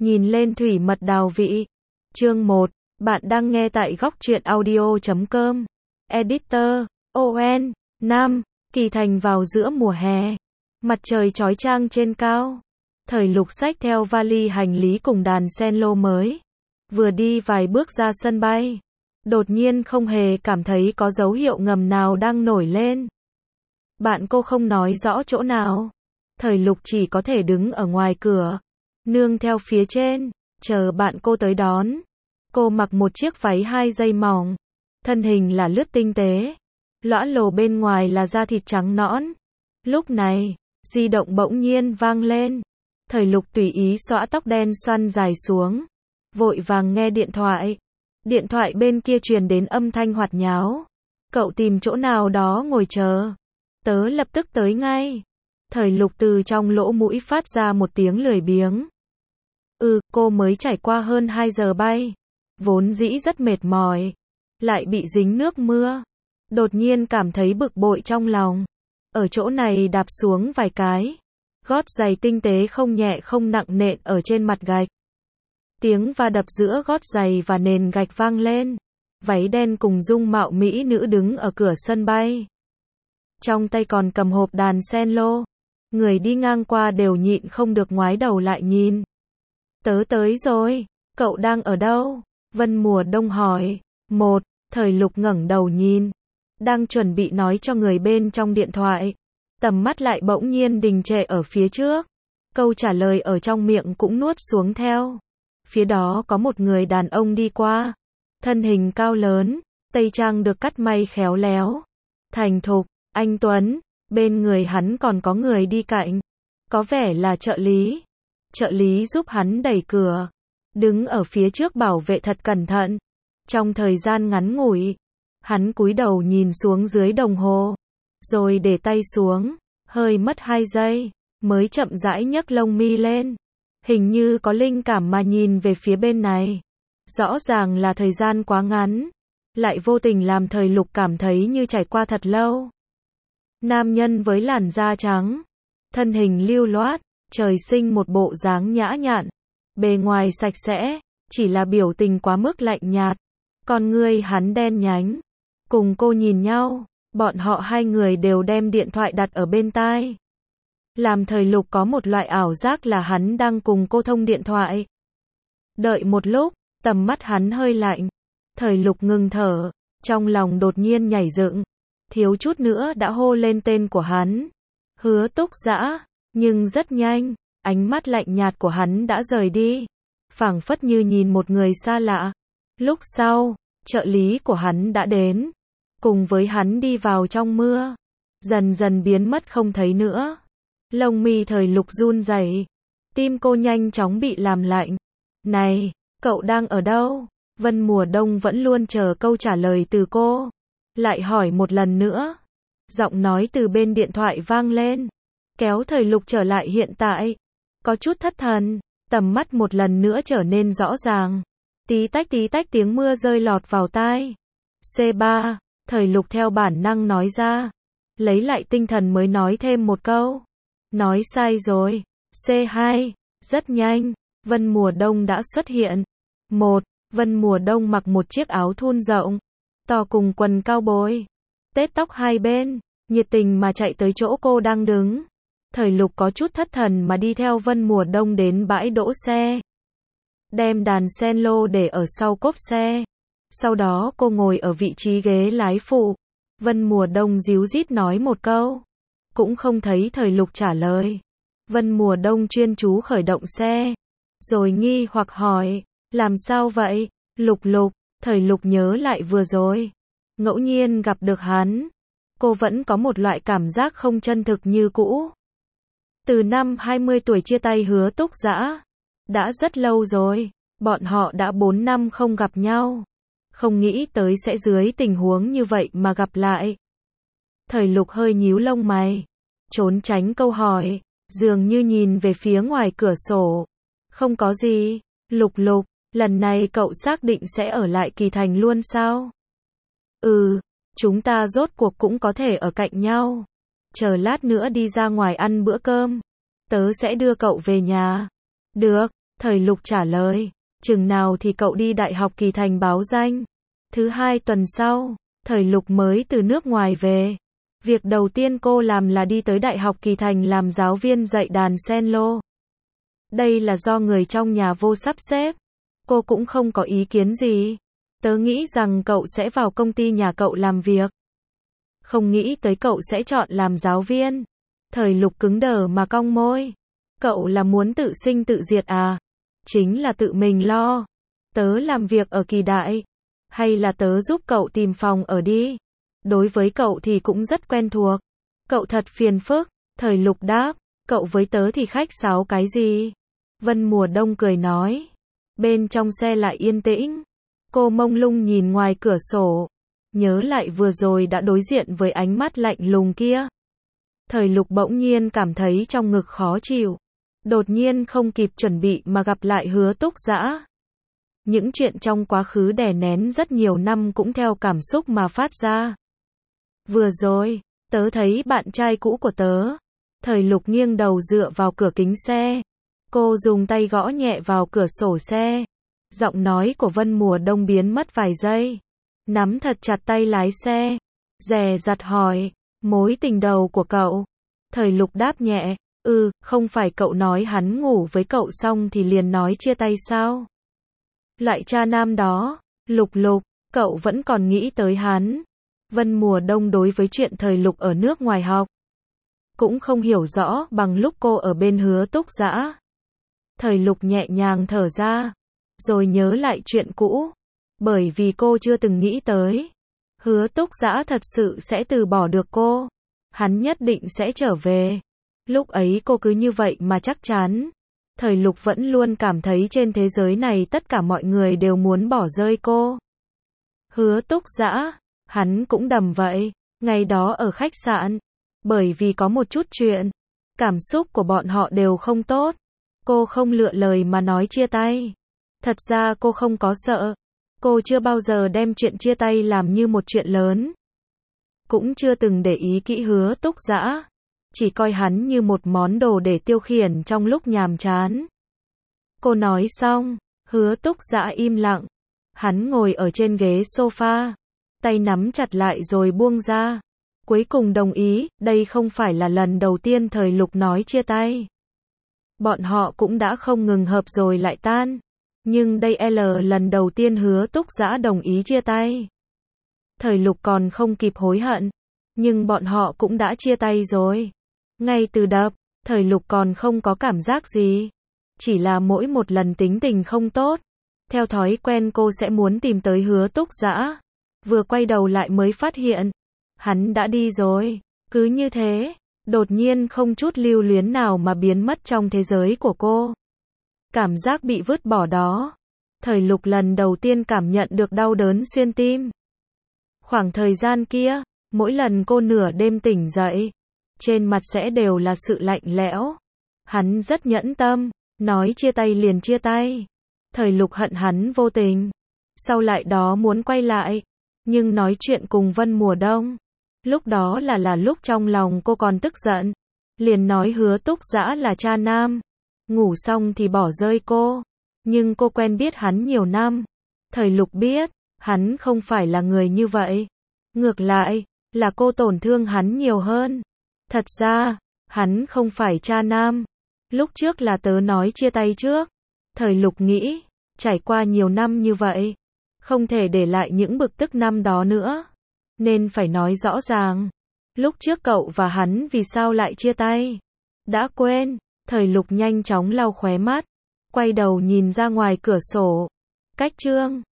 Nhìn lên thủy mật đào vị. Chương 1. Bạn đang nghe tại góc truyện audio.com. Editor. ON. Nam. Kỳ Thành vào giữa mùa hè. Mặt trời chói chang trên cao. Thời Lục xách theo vali hành lý cùng đàn sen lô mới. Vừa đi vài bước ra sân bay. Đột nhiên không hề cảm thấy có dấu hiệu ngầm nào đang nổi lên. Bạn cô không nói rõ chỗ nào. Thời Lục chỉ có thể đứng ở ngoài cửa. Nương theo phía trên. Chờ bạn cô tới đón. Cô mặc một chiếc váy 2 dây mỏng. Thân hình là lướt tinh tế. Lõa lồ bên ngoài là da thịt trắng nõn. Lúc này, di động bỗng nhiên vang lên. Thời Lục tùy ý xõa tóc đen xoăn dài xuống. Vội vàng nghe điện thoại. Điện thoại bên kia truyền đến âm thanh hoạt nháo. Cậu tìm chỗ nào đó ngồi chờ. Tớ lập tức tới ngay. Thời Lục từ trong lỗ mũi phát ra một tiếng lười biếng. Cô mới trải qua hơn 2 giờ bay. Vốn dĩ rất mệt mỏi. Lại bị dính nước mưa. Đột nhiên cảm thấy bực bội trong lòng. Ở chỗ này đạp xuống vài cái. Gót giày tinh tế không nhẹ không nặng nện ở trên mặt gạch. Tiếng va đập giữa gót giày và nền gạch vang lên. Váy đen cùng dung mạo mỹ nữ đứng ở cửa sân bay. Trong tay còn cầm hộp đàn sen lô. Người đi ngang qua đều nhịn không được ngoái đầu lại nhìn. Tớ tới rồi, cậu đang ở đâu? Vân Mùa Đông hỏi. Thời Lục ngẩng đầu nhìn. Đang chuẩn bị nói cho người bên trong điện thoại. Tầm mắt lại bỗng nhiên đình trệ ở phía trước. Câu trả lời ở trong miệng cũng nuốt xuống theo. Phía đó có một người đàn ông đi qua. Thân hình cao lớn, tây trang được cắt may khéo léo. Thành thục, anh tuấn, bên người hắn còn có người đi cạnh. Có vẻ là trợ lý. Trợ lý giúp hắn đẩy cửa. Đứng ở phía trước bảo vệ thật cẩn thận. Trong thời gian ngắn ngủi, hắn cúi đầu nhìn xuống dưới đồng hồ. Rồi để tay xuống, hơi mất 2 giây, mới chậm rãi nhấc lông mi lên. Hình như có linh cảm mà nhìn về phía bên này. Rõ ràng là thời gian quá ngắn. Lại vô tình làm Thời Lục cảm thấy như trải qua thật lâu. Nam nhân với làn da trắng. Thân hình lưu loát. Trời sinh một bộ dáng nhã nhặn. Bề ngoài sạch sẽ. Chỉ là biểu tình quá mức lạnh nhạt. Con ngươi hắn đen nhánh. Cùng cô nhìn nhau. Bọn họ hai người đều đem điện thoại đặt ở bên tai. Làm Thời Lục có một loại ảo giác là hắn đang cùng cô thông điện thoại. Đợi một lúc, tầm mắt hắn hơi lạnh. Thời Lục ngừng thở, trong lòng đột nhiên nhảy dựng. Thiếu chút nữa đã hô lên tên của hắn. Hứa Túc Dã, nhưng rất nhanh, ánh mắt lạnh nhạt của hắn đã rời đi. Phảng phất như nhìn một người xa lạ. Lúc sau, trợ lý của hắn đã đến. Cùng với hắn đi vào trong mưa. Dần dần biến mất không thấy nữa. Lông mi Thời Lục run rẩy. Tim cô nhanh chóng bị làm lạnh. Này, cậu đang ở đâu? Vân Mùa Đông vẫn luôn chờ câu trả lời từ cô. Lại hỏi một lần nữa. Giọng nói từ bên điện thoại vang lên. Kéo Thời Lục trở lại hiện tại. Có chút thất thần. Tầm mắt một lần nữa trở nên rõ ràng. Tí tách tiếng mưa rơi lọt vào tai. C3. Thời Lục theo bản năng nói ra. Lấy lại tinh thần mới nói thêm một câu. Nói sai rồi. C2. Rất nhanh. Vân Mùa Đông đã xuất hiện. Vân Mùa Đông mặc một chiếc áo thun rộng. To cùng quần cao bồi. Tết tóc hai bên. Nhiệt tình mà chạy tới chỗ cô đang đứng. Thời Lục có chút thất thần mà đi theo Vân Mùa Đông đến bãi đỗ xe. Đem đàn sen lô để ở sau cốp xe. Sau đó cô ngồi ở vị trí ghế lái phụ. Vân Mùa Đông díu dít nói một câu. Cũng không thấy Thời Lục trả lời. Vân Mùa Đông chuyên chú khởi động xe. Rồi nghi hoặc hỏi. Làm sao vậy? Lục. Thời Lục nhớ lại vừa rồi. Ngẫu nhiên gặp được hắn. Cô vẫn có một loại cảm giác không chân thực như cũ. Từ năm 20 tuổi chia tay Hứa Túc Dã. Đã rất lâu rồi. Bọn họ đã 4 năm không gặp nhau. Không nghĩ tới sẽ dưới tình huống như vậy mà gặp lại. Thời Lục hơi nhíu lông mày. Trốn tránh câu hỏi. Dường như nhìn về phía ngoài cửa sổ. Không có gì. Lục, lần này cậu xác định sẽ ở lại Kỳ Thành luôn sao? Chúng ta rốt cuộc cũng có thể ở cạnh nhau. Chờ lát nữa đi ra ngoài ăn bữa cơm. Tớ sẽ đưa cậu về nhà. Được. Thời Lục trả lời, chừng nào thì cậu đi Đại học Kỳ Thành báo danh. Thứ hai tuần sau, Thời Lục mới từ nước ngoài về. Việc đầu tiên cô làm là đi tới Đại học Kỳ Thành làm giáo viên dạy đàn cello. Đây là do người trong nhà vô sắp xếp. Cô cũng không có ý kiến gì. Tớ nghĩ rằng cậu sẽ vào công ty nhà cậu làm việc. Không nghĩ tới cậu sẽ chọn làm giáo viên. Thời Lục cứng đờ mà cong môi. Cậu là muốn tự sinh tự diệt à? Chính là tự mình lo. Tớ làm việc ở Kỳ Đại. Hay là tớ giúp cậu tìm phòng ở đi. Đối với cậu thì cũng rất quen thuộc. Cậu thật phiền phức. Thời Lục đáp. Cậu với tớ thì khách sáo cái gì? Vân Mùa Đông cười nói. Bên trong xe lại yên tĩnh. Cô mông lung nhìn ngoài cửa sổ. Nhớ lại vừa rồi đã đối diện với ánh mắt lạnh lùng kia. Thời Lục bỗng nhiên cảm thấy trong ngực khó chịu. Đột nhiên không kịp chuẩn bị mà gặp lại Hứa Túc Dã. Những chuyện trong quá khứ đè nén rất nhiều năm cũng theo cảm xúc mà phát ra. Vừa rồi, tớ thấy bạn trai cũ của tớ. Thời Lục nghiêng đầu dựa vào cửa kính xe. Cô dùng tay gõ nhẹ vào cửa sổ xe. Giọng nói của Vân Mùa Đông biến mất vài giây. Nắm thật chặt tay lái xe. Dè dặt hỏi, mối tình đầu của cậu. Thời Lục đáp nhẹ, không phải cậu nói hắn ngủ với cậu xong thì liền nói chia tay sao? Loại cha nam đó, Lục, cậu vẫn còn nghĩ tới hắn. Vân Mùa Đông đối với chuyện Thời Lục ở nước ngoài học cũng không hiểu rõ bằng lúc cô ở bên Hứa Túc Dã. Thời Lục nhẹ nhàng thở ra, rồi nhớ lại chuyện cũ. Bởi vì cô chưa từng nghĩ tới Hứa Túc Dã thật sự sẽ từ bỏ được cô. Hắn nhất định sẽ trở về. Lúc ấy cô cứ như vậy mà chắc chắn. Thời Lục vẫn luôn cảm thấy trên thế giới này tất cả mọi người đều muốn bỏ rơi cô. Hứa Túc Dã, hắn cũng đầm vậy. Ngày đó ở khách sạn, bởi vì có một chút chuyện, cảm xúc của bọn họ đều không tốt. Cô không lựa lời mà nói chia tay. Thật ra cô không có sợ. Cô chưa bao giờ đem chuyện chia tay làm như một chuyện lớn. Cũng chưa từng để ý kỹ Hứa Túc Dã. Chỉ coi hắn như một món đồ để tiêu khiển trong lúc nhàm chán. Cô nói xong, Hứa Túc Dã im lặng. Hắn ngồi ở trên ghế sofa, tay nắm chặt lại rồi buông ra. Cuối cùng đồng ý, đây không phải là lần đầu tiên Thời Lục nói chia tay. Bọn họ cũng đã không ngừng hợp rồi lại tan. Nhưng đây lần đầu tiên Hứa Túc Dã đồng ý chia tay. Thời Lục còn không kịp hối hận. Nhưng bọn họ cũng đã chia tay rồi. Ngay từ đập, Thời Lục còn không có cảm giác gì. Chỉ là mỗi một lần tính tình không tốt. Theo thói quen cô sẽ muốn tìm tới Hứa Túc Dã. Vừa quay đầu lại mới phát hiện. Hắn đã đi rồi. Cứ như thế, đột nhiên không chút lưu luyến nào mà biến mất trong thế giới của cô. Cảm giác bị vứt bỏ đó. Thời Lục lần đầu tiên cảm nhận được đau đớn xuyên tim. Khoảng thời gian kia, mỗi lần cô nửa đêm tỉnh dậy, trên mặt sẽ đều là sự lạnh lẽo. Hắn rất nhẫn tâm, nói chia tay liền chia tay. Thời Lục hận hắn vô tình. Sau lại đó muốn quay lại, nhưng nói chuyện cùng Vân Mùa Đông. Lúc đó là lúc trong lòng cô còn tức giận. Liền nói Hứa Túc Dã là cha nam. Ngủ xong thì bỏ rơi cô. Nhưng cô quen biết hắn nhiều năm. Thời Lục biết, hắn không phải là người như vậy. Ngược lại, là cô tổn thương hắn nhiều hơn. Thật ra, hắn không phải cha nam. Lúc trước là tớ nói chia tay trước. Thời Lục nghĩ, trải qua nhiều năm như vậy, không thể để lại những bực tức năm đó nữa. Nên phải nói rõ ràng. Lúc trước cậu và hắn vì sao lại chia tay? Đã quên. Thời Lục nhanh chóng lau khóe mắt. Quay đầu nhìn ra ngoài cửa sổ. Cách chương